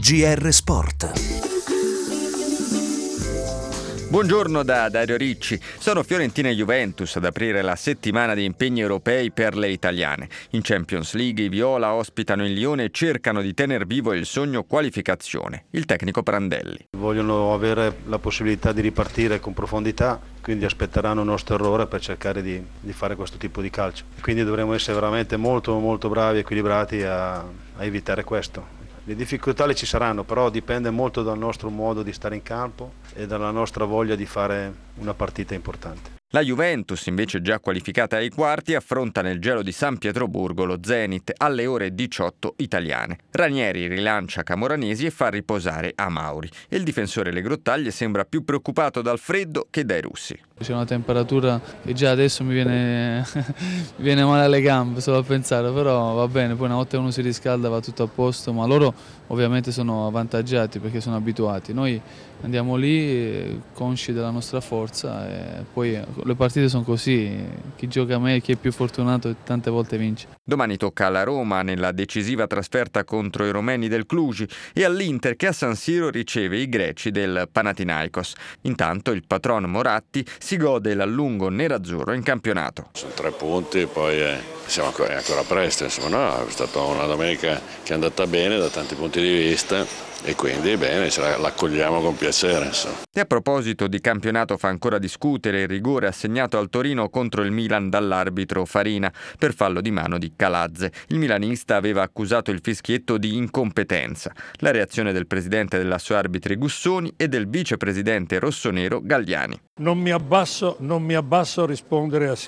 GR Sport. Buongiorno da Dario Ricci. Sono Fiorentina e Juventus ad aprire la settimana di impegni europei per le italiane. In Champions League i viola ospitano il Lione e cercano di tener vivo il sogno qualificazione. Il tecnico Prandelli. Vogliono avere la possibilità di ripartire con profondità, quindi aspetteranno il nostro errore per cercare di fare questo tipo di calcio. Quindi dovremo essere veramente molto bravi e equilibrati a evitare questo. Le difficoltà ci saranno, però dipende molto dal nostro modo di stare in campo e dalla nostra voglia di fare una partita importante. La Juventus, invece già qualificata ai quarti, affronta nel gelo di San Pietroburgo lo Zenit alle ore 18 italiane. Ranieri rilancia Camoranesi e fa riposare Amauri. E il difensore Le Grottaglie sembra più preoccupato dal freddo che dai russi. C'è una temperatura che già adesso mi viene male alle gambe solo a pensare, però va bene, poi una volta uno si riscalda va tutto a posto, ma loro ovviamente sono avvantaggiati perché sono abituati. Noi andiamo lì consci della nostra forza e poi le partite sono così, chi gioca meglio, chi è più fortunato tante volte vince. Domani tocca alla Roma nella decisiva trasferta contro i romeni del Cluj e all'Inter che a San Siro riceve i greci del Panathinaikos. Intanto il patron Moratti si gode l'allungo nerazzurro in campionato. Sono 3 punti, poi è ancora presto, insomma, no, è stata una domenica che è andata bene da tanti punti di vista e quindi bene, l'accogliamo con piacere. Insomma. E a proposito di campionato fa ancora discutere il rigore assegnato al Torino contro il Milan dall'arbitro Farina per fallo di mano di Calazze. Il milanista aveva accusato il fischietto di incompetenza. La reazione del presidente dell'Assoarbitri Gussoni e del vicepresidente rossonero Galliani. Non mi abbasso a rispondere a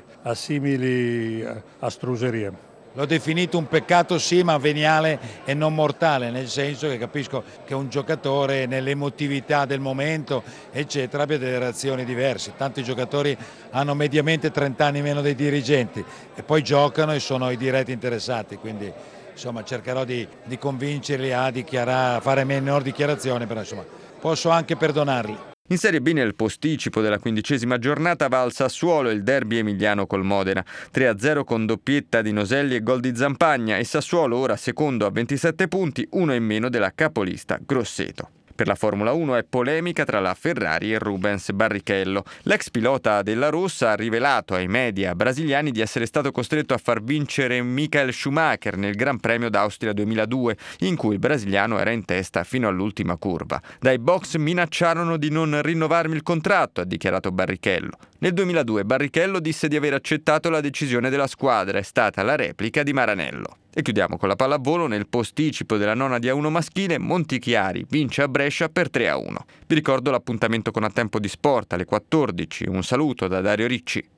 simili astruserie. L'ho definito un peccato sì, ma veniale e non mortale, nel senso che capisco che un giocatore nell'emotività del momento eccetera abbia delle reazioni diverse. Tanti giocatori hanno mediamente 30 anni meno dei dirigenti e poi giocano e sono i diretti interessati, quindi insomma cercherò di convincerli a fare minor dichiarazioni, però insomma posso anche perdonarli. In Serie B nel posticipo della 15ª giornata va al Sassuolo il derby emiliano col Modena. 3-0 con doppietta di Noselli e gol di Zampagna e Sassuolo ora secondo a 27 punti, uno in meno della capolista Grosseto. Per la Formula 1 è polemica tra la Ferrari e Rubens Barrichello. L'ex pilota della Rossa ha rivelato ai media brasiliani di essere stato costretto a far vincere Michael Schumacher nel Gran Premio d'Austria 2002, in cui il brasiliano era in testa fino all'ultima curva. Dai box minacciarono di non rinnovarmi il contratto, ha dichiarato Barrichello. Nel 2002 Barrichello disse di aver accettato la decisione della squadra, è stata la replica di Maranello. E chiudiamo con la pallavolo nel posticipo della nona di A1 maschile, Montichiari vince a Brescia per 3-1. Vi ricordo l'appuntamento con A Tempo di Sport alle 14. Un saluto da Dario Ricci.